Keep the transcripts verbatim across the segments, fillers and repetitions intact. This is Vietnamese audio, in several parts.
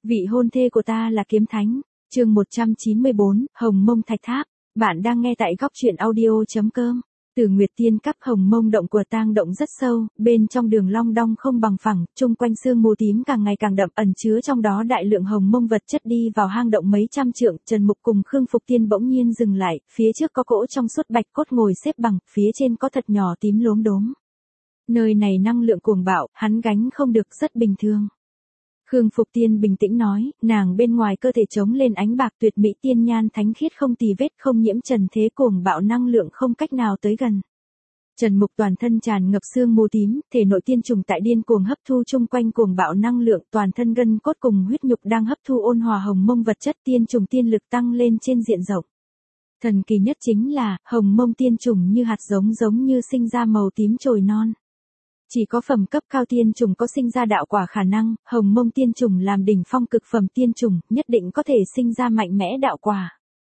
Vị hôn thê của ta là kiếm thánh. Chương một trăm chín mươi bốn, Hồng Mông Thạch Tháp. Bạn đang nghe tại góc truyện audio chấm com. Từ Nguyệt Tiên Cấp Hồng Mông động của tang động rất sâu, bên trong đường long đong không bằng phẳng, chung quanh sương mù tím càng ngày càng đậm, ẩn chứa trong đó đại lượng hồng mông vật chất. Đi vào hang động mấy trăm trượng, Trần Mục cùng Khương Phục Tiên bỗng nhiên dừng lại, phía trước có cỗ trong suốt bạch cốt ngồi xếp bằng, phía trên có thật nhỏ tím lốm đốm. Nơi này năng lượng cuồng bạo, hắn gánh không được, rất bình thường. Khương Phục Tiên bình tĩnh nói, nàng bên ngoài cơ thể chống lên ánh bạc tuyệt mỹ tiên nhan thánh khiết không tì vết không nhiễm trần thế, cuồng bạo năng lượng không cách nào tới gần. Trần Mục toàn thân tràn ngập sương mù tím, thể nội tiên trùng tại điên cuồng hấp thu chung quanh cuồng bạo năng lượng, toàn thân gân cốt cùng huyết nhục đang hấp thu ôn hòa hồng mông vật chất, tiên trùng tiên lực tăng lên trên diện rộng. Thần kỳ nhất chính là, hồng mông tiên trùng như hạt giống giống như sinh ra màu tím chồi non. Chỉ có phẩm cấp cao tiên trùng có sinh ra đạo quả khả năng, hồng mông tiên trùng làm đỉnh phong cực phẩm tiên trùng, nhất định có thể sinh ra mạnh mẽ đạo quả.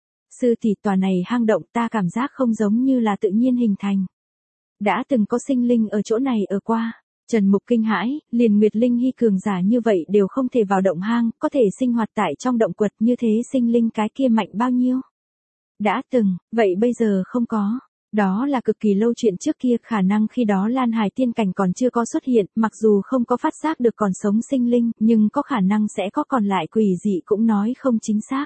Sư tỷ, tòa này hang động ta cảm giác không giống như là tự nhiên hình thành. Đã từng có sinh linh ở chỗ này ở qua. Trần Mục kinh hãi, liền Nguyệt Linh Hy cường giả như vậy đều không thể vào động hang, có thể sinh hoạt tại trong động quật, như thế sinh linh cái kia mạnh bao nhiêu? Đã từng, vậy bây giờ không có. Đó là cực kỳ lâu chuyện trước kia, khả năng khi đó Lan Hải tiên cảnh còn chưa có xuất hiện, mặc dù không có phát giác được còn sống sinh linh, nhưng có khả năng sẽ có còn lại quỷ dị cũng nói không chính xác.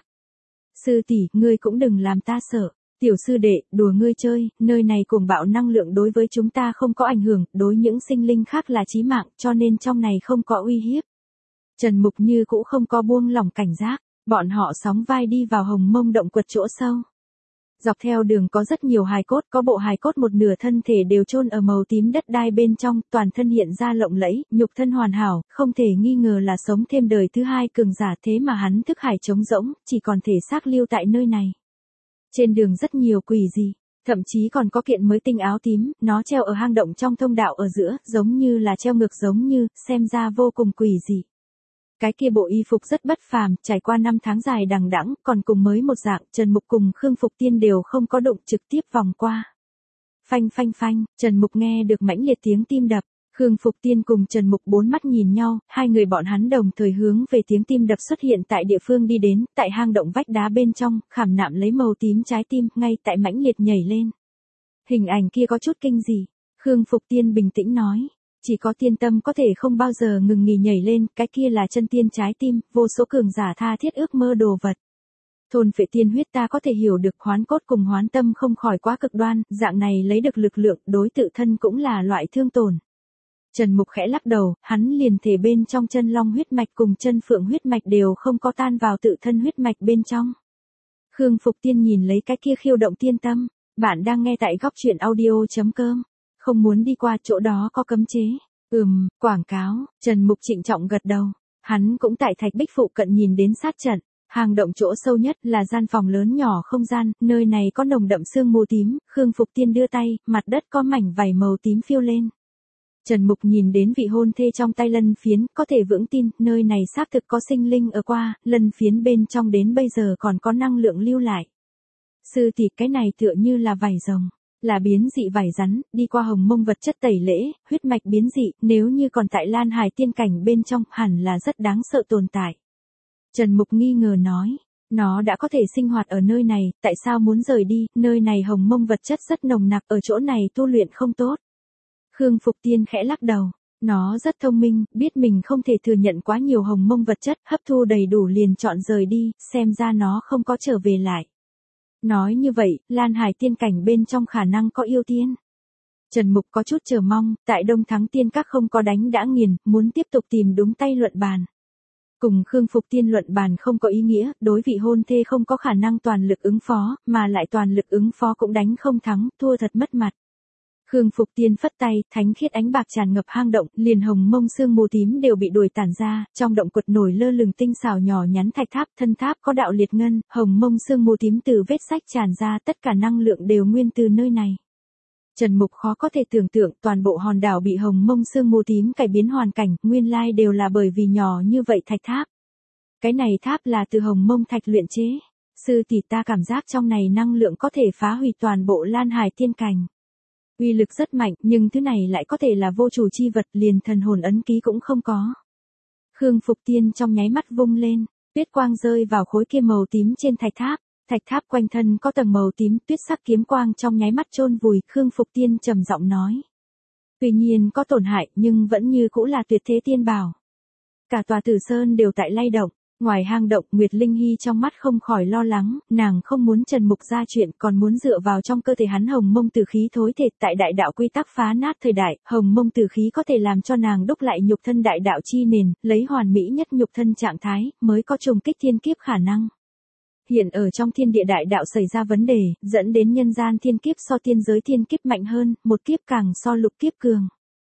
Sư tỷ, ngươi cũng đừng làm ta sợ. Tiểu sư đệ, đùa ngươi chơi, nơi này cuồng bạo năng lượng đối với chúng ta không có ảnh hưởng, đối những sinh linh khác là chí mạng, cho nên trong này không có uy hiếp. Trần Mục như cũ không có buông lỏng cảnh giác, bọn họ sóng vai đi vào hồng mông động quật chỗ sâu. Dọc theo đường có rất nhiều hài cốt, có bộ hài cốt một nửa thân thể đều chôn ở màu tím đất đai bên trong, toàn thân hiện ra lộng lẫy, nhục thân hoàn hảo, không thể nghi ngờ là sống thêm đời thứ hai cường giả, thế mà hắn thức hải trống rỗng, chỉ còn thể xác lưu tại nơi này. Trên đường rất nhiều quỷ gì, thậm chí còn có kiện mới tinh áo tím, nó treo ở hang động trong thông đạo ở giữa, giống như là treo ngược giống như, xem ra vô cùng quỷ dị. Cái kia bộ y phục rất bất phàm, trải qua năm tháng dài đằng đẵng, còn cùng mới một dạng, Trần Mục cùng Khương Phục Tiên đều không có đụng, trực tiếp vòng qua. Phanh phanh phanh, Trần Mục nghe được mãnh liệt tiếng tim đập, Khương Phục Tiên cùng Trần Mục bốn mắt nhìn nhau, hai người bọn hắn đồng thời hướng về tiếng tim đập xuất hiện tại địa phương đi đến, tại hang động vách đá bên trong, khảm nạm lấy màu tím trái tim, ngay tại mãnh liệt nhảy lên. Hình ảnh kia có chút kinh dị, Khương Phục Tiên bình tĩnh nói. Chỉ có tiên tâm có thể không bao giờ ngừng nghỉ nhảy lên, cái kia là chân tiên trái tim, vô số cường giả tha thiết ước mơ đồ vật. Thôn phệ tiên huyết ta có thể hiểu được, hoán cốt cùng hoán tâm không khỏi quá cực đoan, dạng này lấy được lực lượng, đối tự thân cũng là loại thương tổn. Trần Mục khẽ lắc đầu, hắn liền thể bên trong chân long huyết mạch cùng chân phượng huyết mạch đều không có tan vào tự thân huyết mạch bên trong. Khương Phục Tiên nhìn lấy cái kia khiêu động tiên tâm, bạn đang nghe tại góc truyện audio chấm com. Không muốn đi qua chỗ đó có cấm chế. Ừm, quảng cáo, Trần Mục trịnh trọng gật đầu. Hắn cũng tại thạch bích phụ cận nhìn đến sát trận. Hang động chỗ sâu nhất là gian phòng lớn nhỏ không gian, nơi này có nồng đậm sương mù tím, Khương Phục Tiên đưa tay, mặt đất có mảnh vảy màu tím phiêu lên. Trần Mục nhìn đến vị hôn thê trong tay lân phiến, có thể vững tin, nơi này xác thực có sinh linh ở qua, lân phiến bên trong đến bây giờ còn có năng lượng lưu lại. Sư tỷ, cái này tựa như là vảy rồng. Là biến dị vảy rắn, đi qua hồng mông vật chất tẩy lễ, huyết mạch biến dị, nếu như còn tại Lan Hải tiên cảnh bên trong, hẳn là rất đáng sợ tồn tại. Trần Mục nghi ngờ nói, nó đã có thể sinh hoạt ở nơi này, tại sao muốn rời đi, nơi này hồng mông vật chất rất nồng nặc, ở chỗ này tu luyện không tốt. Khương Phục Tiên khẽ lắc đầu, nó rất thông minh, biết mình không thể thừa nhận quá nhiều hồng mông vật chất, hấp thu đầy đủ liền chọn rời đi, xem ra nó không có trở về lại. Nói như vậy, Lan Hải tiên cảnh bên trong khả năng có yêu tiên. Trần Mục có chút chờ mong, tại Đông Thắng Tiên Các không có đánh đã nghiền, muốn tiếp tục tìm đúng tay luận bàn. Cùng Khương Phục Tiên luận bàn không có ý nghĩa, đối vị hôn thê không có khả năng toàn lực ứng phó, mà lại toàn lực ứng phó cũng đánh không thắng, thua thật mất mặt. Khương Phục Tiên phất tay, thánh khiết ánh bạc tràn ngập hang động, liền hồng mông sương mù tím đều bị đuổi tản ra, trong động quật nổi lơ lửng tinh xảo nhỏ nhắn thạch tháp, thân tháp có đạo liệt ngân, hồng mông sương mù tím từ vết sách tràn ra, tất cả năng lượng đều nguyên từ nơi này. Trần Mục khó có thể tưởng tượng, toàn bộ hòn đảo bị hồng mông sương mù tím cải biến hoàn cảnh, nguyên lai đều là bởi vì nhỏ như vậy thạch tháp. Cái này tháp là từ hồng mông thạch luyện chế. Sư tỷ, ta cảm giác trong này năng lượng có thể phá hủy toàn bộ Lan Hải tiên cảnh. Uy lực rất mạnh, nhưng thứ này lại có thể là vô chủ chi vật, liền thần hồn ấn ký cũng không có. Khương Phục Tiên trong nháy mắt vung lên, tuyết quang rơi vào khối kia màu tím trên thạch tháp. Thạch tháp quanh thân có tầng màu tím, tuyết sắc kiếm quang trong nháy mắt chôn vùi. Khương Phục Tiên trầm giọng nói. Tuy nhiên có tổn hại nhưng vẫn như cũ là tuyệt thế tiên bảo. Cả tòa Tử Sơn đều tại lay động. Ngoài hang động, Nguyệt Linh Hy trong mắt không khỏi lo lắng, nàng không muốn Trần Mục ra chuyện, còn muốn dựa vào trong cơ thể hắn hồng mông tử khí thối thể. Tại đại đạo quy tắc phá nát thời đại, hồng mông tử khí có thể làm cho nàng đúc lại nhục thân đại đạo chi nền, lấy hoàn mỹ nhất nhục thân trạng thái, mới có trùng kích thiên kiếp khả năng. Hiện ở trong thiên địa đại đạo xảy ra vấn đề, dẫn đến nhân gian thiên kiếp so tiên giới thiên kiếp mạnh hơn, một kiếp càng so lục kiếp cường.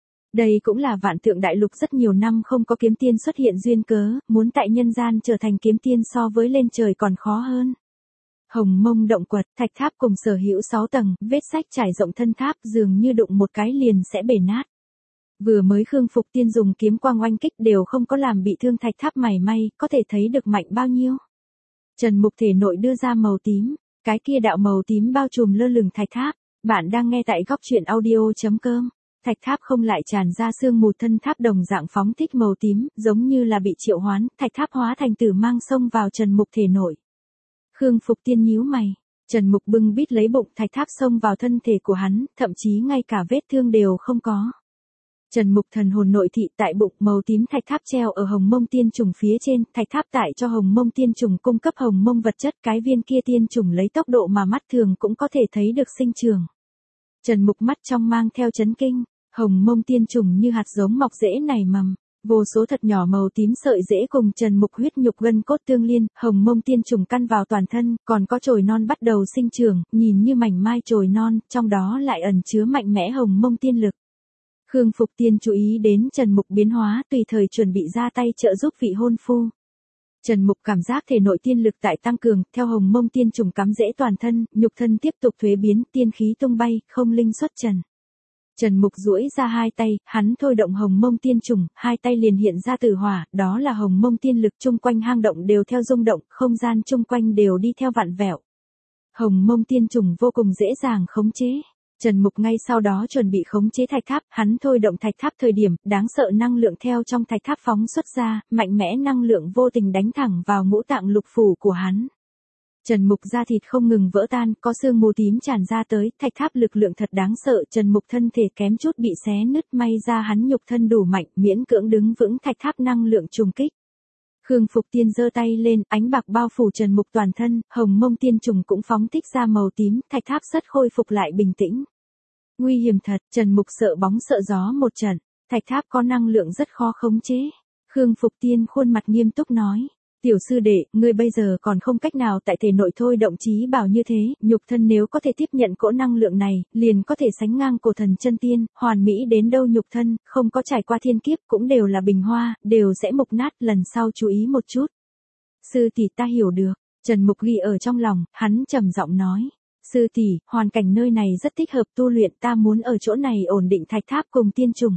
Đây cũng là Vạn Tượng Đại Lục rất nhiều năm không có kiếm tiên xuất hiện duyên cớ, muốn tại nhân gian trở thành kiếm tiên so với lên trời còn khó hơn. Hồng Mông động quật, thạch tháp cùng sở hữu sáu tầng, vết sách trải rộng thân tháp dường như đụng một cái liền sẽ bể nát. Vừa mới Khương Phục Tiên dùng kiếm quang oanh kích đều không có làm bị thương thạch tháp mảy may, có thể thấy được mạnh bao nhiêu. Trần Mục thể nội đưa ra màu tím, cái kia đạo màu tím bao trùm lơ lửng thạch tháp. Bạn đang nghe tại góc truyện audio chấm com. Thạch tháp không lại tràn ra sương mù, thân tháp đồng dạng phóng thích màu tím, giống như là bị triệu hoán, thạch tháp hóa thành tử mang xông vào Trần Mục thể nội. Khương Phục Tiên nhíu mày, Trần Mục bưng bít lấy bụng, thạch tháp xông vào thân thể của hắn, thậm chí ngay cả vết thương đều không có. Trần Mục thần hồn nội thị, tại bụng màu tím thạch tháp treo ở hồng mông tiên trùng phía trên, thạch tháp tại cho hồng mông tiên trùng cung cấp hồng mông vật chất, cái viên kia tiên trùng lấy tốc độ mà mắt thường cũng có thể thấy được sinh trưởng. Trần Mục mắt trong mang theo chấn kinh, hồng mông tiên trùng như hạt giống mọc rễ nảy mầm, vô số thật nhỏ màu tím sợi rễ cùng Trần Mục huyết nhục gân cốt tương liên, hồng mông tiên trùng căn vào toàn thân, còn có chồi non bắt đầu sinh trưởng, nhìn như mảnh mai chồi non, trong đó lại ẩn chứa mạnh mẽ hồng mông tiên lực. Khương Phục Tiên chú ý đến Trần Mục biến hóa, tùy thời chuẩn bị ra tay trợ giúp vị hôn phu. Trần Mục cảm giác thể nội tiên lực tại tăng cường, theo hồng mông tiên trùng cắm rễ toàn thân, nhục thân tiếp tục thuế biến, tiên khí tung bay, không linh xuất trần. Trần Mục duỗi ra hai tay, hắn thôi động hồng mông tiên trùng, hai tay liền hiện ra tử hỏa, đó là hồng mông tiên lực, chung quanh hang động đều theo rung động, không gian chung quanh đều đi theo vặn vẹo. Hồng mông tiên trùng vô cùng dễ dàng khống chế. Trần Mục ngay sau đó chuẩn bị khống chế thạch tháp, hắn thôi động thạch tháp thời điểm, đáng sợ năng lượng theo trong thạch tháp phóng xuất ra, mạnh mẽ năng lượng vô tình đánh thẳng vào ngũ tạng lục phủ của hắn. Trần Mục da thịt không ngừng vỡ tan, có sương mù tím tràn ra tới, thạch tháp lực lượng thật đáng sợ, Trần Mục thân thể kém chút bị xé nứt, may ra hắn nhục thân đủ mạnh, miễn cưỡng đứng vững thạch tháp năng lượng trùng kích. Khương Phục Tiên giơ tay lên, ánh bạc bao phủ Trần Mục toàn thân, hồng mông tiên trùng cũng phóng thích ra màu tím, thạch tháp rất khôi phục lại bình tĩnh. Nguy hiểm thật, Trần Mục sợ bóng sợ gió một trận, thạch tháp có năng lượng rất khó khống chế. Khương Phục Tiên khuôn mặt nghiêm túc nói, tiểu sư đệ, ngươi bây giờ còn không cách nào tại thể nội thôi động chí bảo như thế, nhục thân nếu có thể tiếp nhận cỗ năng lượng này, liền có thể sánh ngang cổ thần chân tiên, hoàn mỹ đến đâu nhục thân, không có trải qua thiên kiếp cũng đều là bình hoa, đều sẽ mục nát, lần sau chú ý một chút. Sư tỷ ta hiểu được, Trần Mục ghi ở trong lòng, hắn trầm giọng nói. Sư tỷ, hoàn cảnh nơi này rất thích hợp tu luyện, ta muốn ở chỗ này ổn định thạch tháp cùng tiên trùng.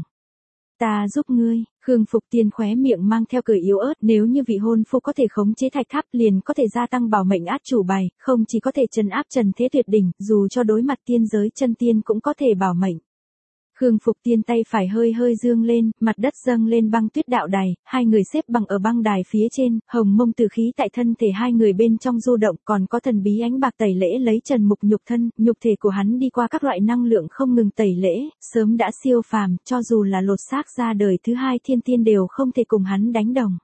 Ta giúp ngươi. Khương Phục Tiên khóe miệng mang theo cười yếu ớt, nếu như vị hôn phu có thể khống chế thạch tháp liền có thể gia tăng bảo mệnh át chủ bài, không chỉ có thể trấn áp trần thế tuyệt đỉnh, dù cho đối mặt tiên giới chân tiên cũng có thể bảo mệnh. Khương Phục Tiên tay phải hơi hơi dương lên, mặt đất dâng lên băng tuyết đạo đài, hai người xếp bằng ở băng đài phía trên, hồng mông tử khí tại thân thể hai người bên trong du động, còn có thần bí ánh bạc tẩy lễ lấy Trần Mục nhục thân, nhục thể của hắn đi qua các loại năng lượng không ngừng tẩy lễ, sớm đã siêu phàm, cho dù là lột xác ra đời thứ hai thiên tiên đều không thể cùng hắn đánh đồng.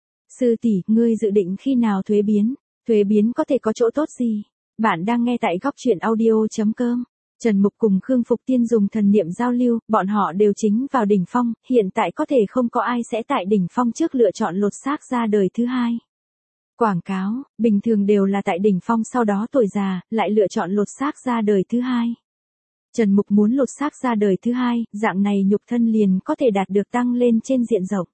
Sư tỷ, ngươi dự định khi nào thuế biến? Thuế biến có thể có chỗ tốt gì? Bạn đang nghe tại góc truyện audio chấm com. Trần Mục cùng Khương Phục Tiên dùng thần niệm giao lưu, bọn họ đều chính vào đỉnh phong, hiện tại có thể không có ai sẽ tại đỉnh phong trước lựa chọn lột xác ra đời thứ hai. Quảng cáo, bình thường đều là tại đỉnh phong sau đó tuổi già, lại lựa chọn lột xác ra đời thứ hai. Trần Mục muốn lột xác ra đời thứ hai, dạng này nhục thân liền có thể đạt được tăng lên trên diện rộng.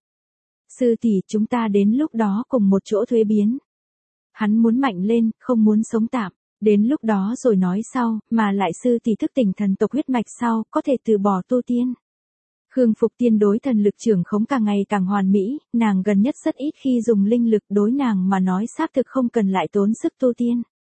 Sư tỷ, chúng ta đến lúc đó cùng một chỗ thuế biến. Hắn muốn mạnh lên, không muốn sống tạm. Đến lúc đó rồi nói sau, mà lại sư tỷ thức tỉnh thần tộc huyết mạch sau, có thể từ bỏ tu tiên. Khương Phục Tiên đối thần lực trưởng khống càng ngày càng hoàn mỹ, nàng gần nhất rất ít khi dùng linh lực, đối nàng mà nói xác thực không cần lại tốn sức tu tiên.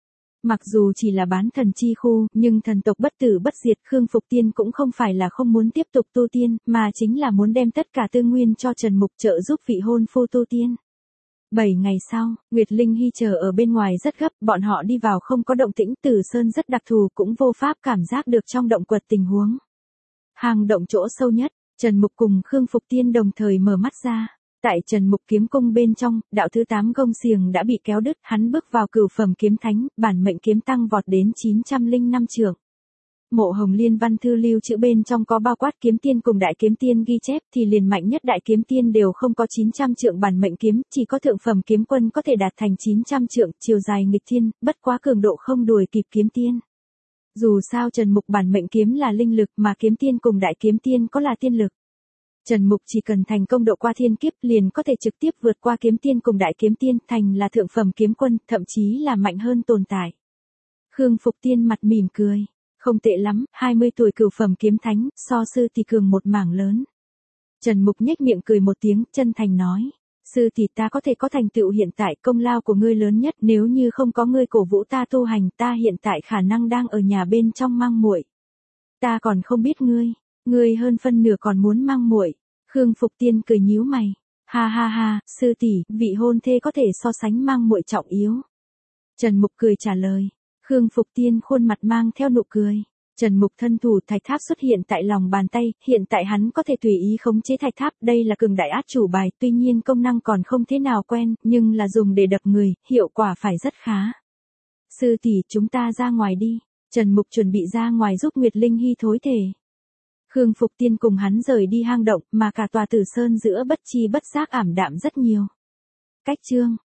Mặc dù chỉ là bán thần chi khu, nhưng thần tộc bất tử bất diệt Khương Phục Tiên cũng không phải là không muốn tiếp tục tu tiên, mà chính là muốn đem tất cả tư nguyên cho Trần Mục trợ giúp vị hôn phu tu tiên. Bảy ngày sau, Nguyệt Linh Hy chờ ở bên ngoài rất gấp, bọn họ đi vào không có động tĩnh, Tử Sơn rất đặc thù cũng vô pháp cảm giác được trong động quật tình huống. Hang động chỗ sâu nhất, Trần Mục cùng Khương Phục Tiên đồng thời mở mắt ra. Tại Trần Mục kiếm cung bên trong, đạo thứ tám gông xiềng đã bị kéo đứt, hắn bước vào cửu phẩm kiếm thánh, bản mệnh kiếm tăng vọt đến chín trăm lẻ năm trượng. Mộ Hồng Liên văn thư lưu chữ bên trong có bao quát kiếm tiên cùng đại kiếm tiên ghi chép thì liền mạnh nhất đại kiếm tiên đều không có chín trăm trượng bản mệnh kiếm, chỉ có thượng phẩm kiếm quân có thể đạt thành chín trăm trượng, chiều dài nghịch thiên, bất quá cường độ không đuổi kịp kiếm tiên. Dù sao Trần Mục bản mệnh kiếm là linh lực mà kiếm tiên cùng đại kiếm tiên có là tiên lực. Trần Mục chỉ cần thành công độ qua thiên kiếp liền có thể trực tiếp vượt qua kiếm tiên cùng đại kiếm tiên, thành là thượng phẩm kiếm quân, thậm chí là mạnh hơn tồn tại. Khương Phục Tiên mặt mỉm cười, không tệ lắm, hai mươi tuổi cửu phẩm kiếm thánh, so sư tỷ cường một mảng lớn. Trần Mục nhếch miệng cười một tiếng, chân thành nói, sư tỷ ta có thể có thành tựu hiện tại, công lao của ngươi lớn nhất, nếu như không có ngươi cổ vũ ta tu hành, ta hiện tại khả năng đang ở nhà bên trong mang muội. Ta còn không biết ngươi. Ngươi hơn phân nửa còn muốn mang muội. Khương Phục Tiên cười nhíu mày. Ha ha ha, sư tỷ, vị hôn thê có thể so sánh mang muội trọng yếu. Trần Mục cười trả lời. Khương Phục Tiên khuôn mặt mang theo nụ cười. Trần Mục thân thủ thạch tháp xuất hiện tại lòng bàn tay, hiện tại hắn có thể tùy ý khống chế thạch tháp, đây là cường đại át chủ bài, tuy nhiên công năng còn không thế nào quen, nhưng là dùng để đập người, hiệu quả phải rất khá. Sư tỷ, chúng ta ra ngoài đi. Trần Mục chuẩn bị ra ngoài giúp Nguyệt Linh Hy thối thể. Khương Phục Tiên cùng hắn rời đi hang động, mà cả tòa Tử Sơn giữa bất chi bất giác ảm đạm rất nhiều. Cách chương